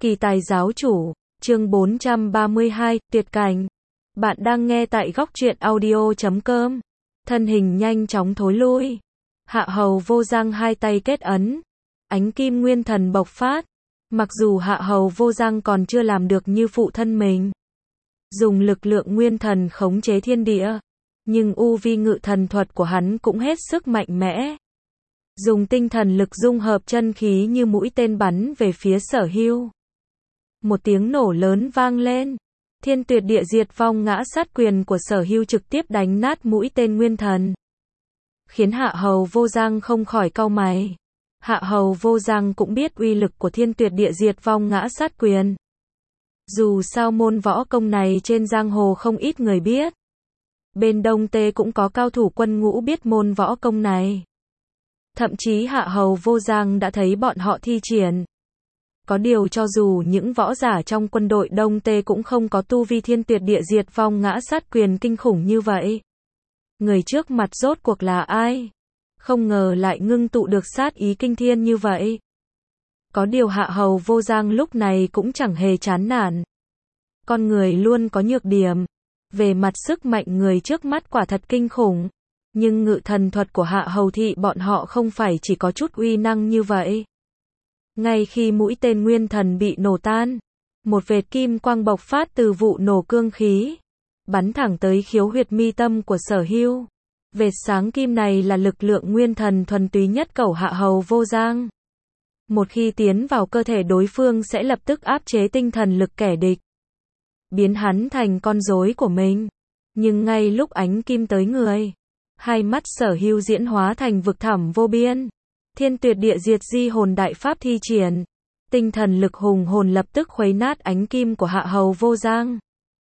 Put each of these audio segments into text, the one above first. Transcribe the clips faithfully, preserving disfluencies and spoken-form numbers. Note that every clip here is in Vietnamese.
Kỳ tài giáo chủ, chương bốn trăm ba mươi hai, tuyệt cảnh. Bạn đang nghe tại góc truyện audio chấm com. Thân hình nhanh chóng thối lui. Hạ hầu vô giang hai tay kết ấn. Ánh kim nguyên thần bộc phát. Mặc dù hạ hầu vô giang còn chưa làm được như phụ thân mình. Dùng lực lượng nguyên thần khống chế thiên địa. Nhưng u vi ngự thần thuật của hắn cũng hết sức mạnh mẽ. Dùng tinh thần lực dung hợp chân khí như mũi tên bắn về phía Sở Hưu. Một tiếng nổ lớn vang lên. Thiên tuyệt địa diệt vong ngã sát quyền của Sở Hưu trực tiếp đánh nát mũi tên nguyên thần. Khiến hạ hầu vô giang không khỏi cau mày. Hạ hầu vô giang cũng biết uy lực của thiên tuyệt địa diệt vong ngã sát quyền. Dù sao môn võ công này trên giang hồ không ít người biết. Bên Đông Tê cũng có cao thủ quân ngũ biết môn võ công này. Thậm chí hạ hầu vô giang đã thấy bọn họ thi triển. Có điều cho dù những võ giả trong quân đội Đông Tê cũng không có tu vi thiên tuyệt địa diệt vong ngã sát quyền kinh khủng như vậy. Người trước mặt rốt cuộc là ai? Không ngờ lại ngưng tụ được sát ý kinh thiên như vậy. Có điều hạ hầu vô giang lúc này cũng chẳng hề chán nản. Con người luôn có nhược điểm. Về mặt sức mạnh người trước mắt quả thật kinh khủng. Nhưng ngự thần thuật của hạ hầu thị bọn họ không phải chỉ có chút uy năng như vậy. Ngay khi mũi tên nguyên thần bị nổ tan, một vệt kim quang bộc phát từ vụ nổ cương khí, bắn thẳng tới khiếu huyệt mi tâm của Sở Hưu. Vệt sáng kim này là lực lượng nguyên thần thuần túy nhất cẩu hạ hầu vô giang. Một khi tiến vào cơ thể đối phương sẽ lập tức áp chế tinh thần lực kẻ địch, biến hắn thành con rối của mình. Nhưng ngay lúc ánh kim tới người, hai mắt Sở Hưu diễn hóa thành vực thẳm vô biên. Thiên tuyệt địa diệt di hồn đại pháp thi triển. Tinh thần lực hùng hồn lập tức khuấy nát ánh kim của hạ hầu vô giang.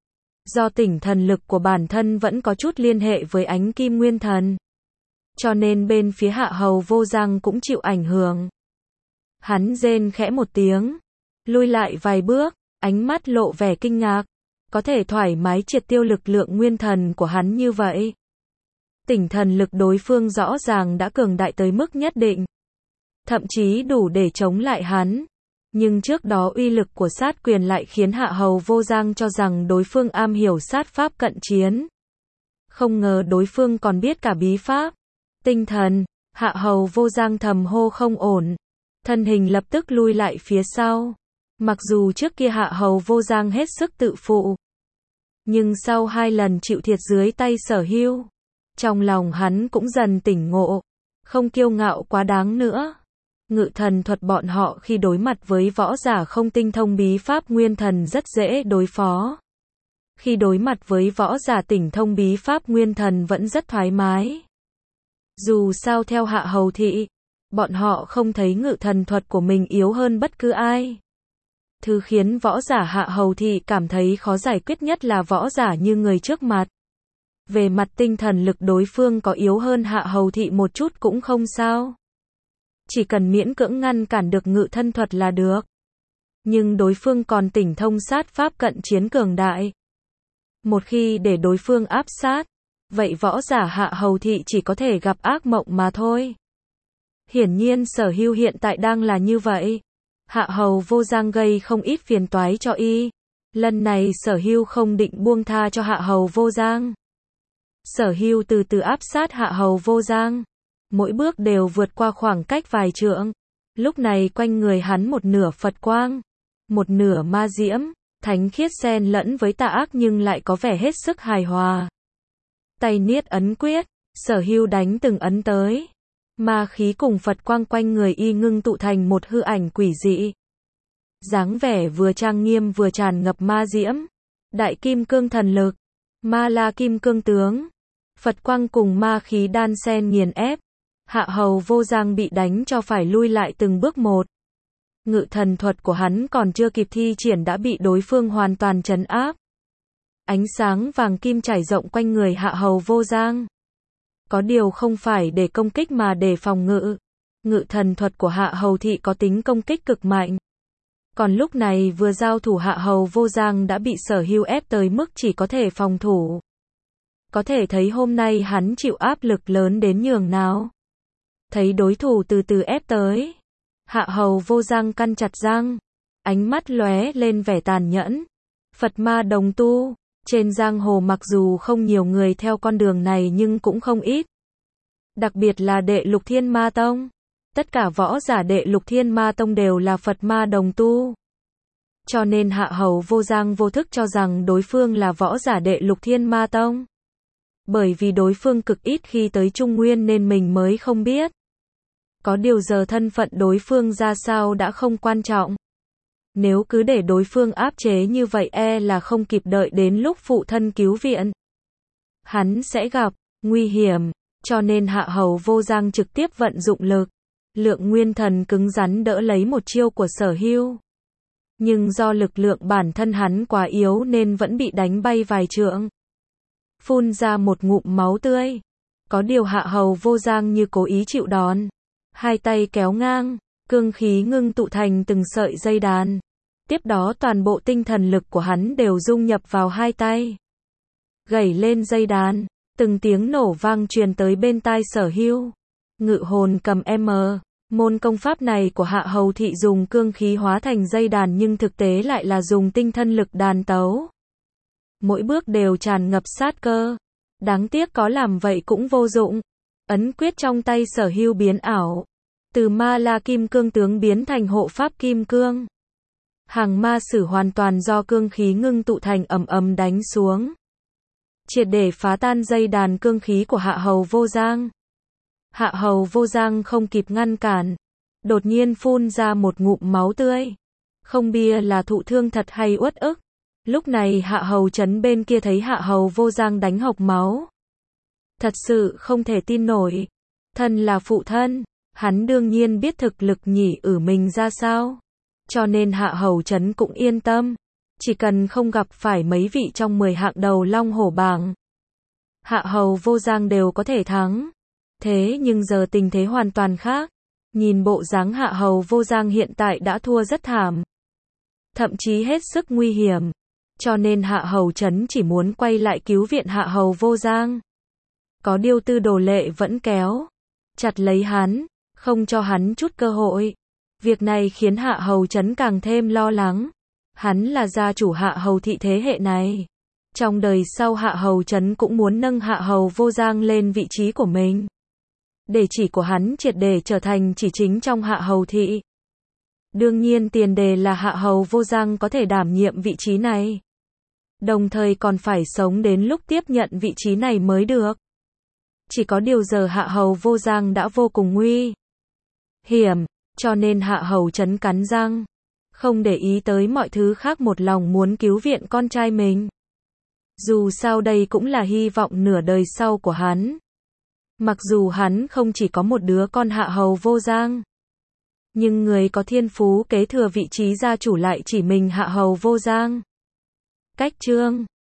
Do tỉnh thần lực của bản thân vẫn có chút liên hệ với ánh kim nguyên thần, cho nên bên phía hạ hầu vô giang cũng chịu ảnh hưởng. Hắn rên khẽ một tiếng, lui lại vài bước, ánh mắt lộ vẻ kinh ngạc. Có thể thoải mái triệt tiêu lực lượng nguyên thần của hắn như vậy. Tỉnh thần lực đối phương rõ ràng đã cường đại tới mức nhất định. Thậm chí đủ để chống lại hắn. Nhưng trước đó uy lực của sát quyền lại khiến hạ hầu vô giang cho rằng đối phương am hiểu sát pháp cận chiến. Không ngờ đối phương còn biết cả bí pháp. Tinh thần, hạ hầu vô giang thầm hô không ổn. Thân hình lập tức lui lại phía sau. Mặc dù trước kia hạ hầu vô giang hết sức tự phụ. Nhưng sau hai lần chịu thiệt dưới tay Sở Hưu, trong lòng hắn cũng dần tỉnh ngộ. Không kiêu ngạo quá đáng nữa. Ngự thần thuật bọn họ khi đối mặt với võ giả không tinh thông bí pháp nguyên thần rất dễ đối phó. Khi đối mặt với võ giả tỉnh thông bí pháp nguyên thần vẫn rất thoải mái. Dù sao theo hạ hầu thị, bọn họ không thấy ngự thần thuật của mình yếu hơn bất cứ ai. Thứ khiến võ giả hạ hầu thị cảm thấy khó giải quyết nhất là võ giả như người trước mặt. Về mặt tinh thần lực đối phương có yếu hơn hạ hầu thị một chút cũng không sao. Chỉ cần miễn cưỡng ngăn cản được ngự thân thuật là được. Nhưng đối phương còn tỉnh thông sát pháp cận chiến cường đại. Một khi để đối phương áp sát, vậy võ giả hạ hầu thị chỉ có thể gặp ác mộng mà thôi. Hiển nhiên Sở Hưu hiện tại đang là như vậy. Hạ hầu vô giang gây không ít phiền toái cho y. Lần này Sở Hưu không định buông tha cho hạ hầu vô giang. Sở Hưu từ từ áp sát hạ hầu vô giang. Mỗi bước đều vượt qua khoảng cách vài trượng. Lúc này quanh người hắn một nửa Phật quang, một nửa ma diễm, thánh khiết xen lẫn với tà ác nhưng lại có vẻ hết sức hài hòa. Tay niết ấn quyết, Sở Hưu đánh từng ấn tới. Ma khí cùng Phật quang quanh người y ngưng tụ thành một hư ảnh quỷ dị. Dáng vẻ vừa trang nghiêm vừa tràn ngập ma diễm. Đại kim cương thần lực, ma la kim cương tướng. Phật quang cùng ma khí đan xen nghiền ép. Hạ hầu vô giang bị đánh cho phải lui lại từng bước một. Ngự thần thuật của hắn còn chưa kịp thi triển đã bị đối phương hoàn toàn trấn áp. Ánh sáng vàng kim trải rộng quanh người hạ hầu vô giang. Có điều không phải để công kích mà để phòng ngự. Ngự thần thuật của hạ hầu thị có tính công kích cực mạnh. Còn lúc này vừa giao thủ hạ hầu vô giang đã bị Sở Hưu ép tới mức chỉ có thể phòng thủ. Có thể thấy hôm nay hắn chịu áp lực lớn đến nhường nào. Thấy đối thủ từ từ ép tới. Hạ hầu vô giang căn chặt răng. ánh mắt lóe lên vẻ tàn nhẫn. Phật ma đồng tu, trên giang hồ mặc dù không nhiều người theo con đường này nhưng cũng không ít. Đặc biệt là đệ lục thiên ma tông. Tất cả võ giả đệ lục thiên ma tông đều là Phật ma đồng tu. Cho nên Hạ Hầu Vô Giang vô thức cho rằng đối phương là võ giả đệ lục thiên ma tông. Bởi vì đối phương cực ít khi tới Trung Nguyên nên mình mới không biết. Có điều giờ thân phận đối phương ra sao đã không quan trọng. Nếu cứ để đối phương áp chế như vậy e là không kịp đợi đến lúc phụ thân cứu viện. Hắn sẽ gặp nguy hiểm, cho nên Hạ Hầu Vô Giang trực tiếp vận dụng lực. Lượng nguyên thần cứng rắn đỡ lấy một chiêu của Sở Hưu. Nhưng do lực lượng bản thân hắn quá yếu nên vẫn bị đánh bay vài trượng. Phun ra một ngụm máu tươi. Có điều Hạ Hầu Vô Giang như cố ý chịu đòn. Hai tay kéo ngang, cương khí ngưng tụ thành từng sợi dây đàn. Tiếp đó toàn bộ tinh thần lực của hắn đều dung nhập vào hai tay. Gảy lên dây đàn, từng tiếng nổ vang truyền tới bên tai Sở Hưu. Ngự hồn cầm M. Môn công pháp này của Hạ Hầu thị dùng cương khí hóa thành dây đàn nhưng thực tế lại là dùng tinh thân lực đàn tấu. Mỗi bước đều tràn ngập sát cơ. Đáng tiếc có làm vậy cũng vô dụng. Ấn quyết trong tay Sở Hưu biến ảo. Từ ma la kim cương tướng biến thành hộ pháp kim cương. Hàng ma sử hoàn toàn do cương khí ngưng tụ thành ầm ầm đánh xuống. Triệt để phá tan dây đàn cương khí của Hạ Hầu Vô Giang. Hạ Hầu Vô Giang không kịp ngăn cản. Đột nhiên phun ra một ngụm máu tươi. Không bia là thụ thương thật hay uất ức. Lúc này Hạ Hầu Trấn bên kia thấy Hạ Hầu Vô Giang đánh hộc máu. Thật sự không thể tin nổi. Thân là phụ thân, hắn đương nhiên biết thực lực nhỉ ử mình ra sao. Cho nên Hạ Hầu Trấn cũng yên tâm. Chỉ cần không gặp phải mấy vị trong mười hạng đầu Long Hổ bảng, Hạ Hầu Vô Giang đều có thể thắng. Thế nhưng giờ tình thế hoàn toàn khác. Nhìn bộ dáng Hạ Hầu Vô Giang hiện tại đã thua rất thảm. Thậm chí hết sức nguy hiểm. Cho nên Hạ Hầu Trấn chỉ muốn quay lại cứu viện Hạ Hầu Vô Giang. Có điều Tư Đồ Lệ vẫn kéo chặt lấy hắn, không cho hắn chút cơ hội. Việc này khiến Hạ Hầu Trấn càng thêm lo lắng. Hắn là gia chủ Hạ Hầu thị thế hệ này. Trong đời sau Hạ Hầu Trấn cũng muốn nâng Hạ Hầu Vô Giang lên vị trí của mình. Để chỉ của hắn triệt để trở thành chỉ chính trong Hạ Hầu thị. Đương nhiên tiền đề là Hạ Hầu Vô Giang có thể đảm nhiệm vị trí này. Đồng thời còn phải sống đến lúc tiếp nhận vị trí này mới được. Chỉ có điều giờ Hạ Hầu Vô Giang đã vô cùng nguy hiểm, cho nên Hạ Hầu Trấn cắn răng, không để ý tới mọi thứ khác, một lòng muốn cứu viện con trai mình. Dù sao đây cũng là hy vọng nửa đời sau của hắn. Mặc dù hắn không chỉ có một đứa con Hạ Hầu Vô Giang, nhưng người có thiên phú kế thừa vị trí gia chủ lại chỉ mình Hạ Hầu Vô Giang. Cách chương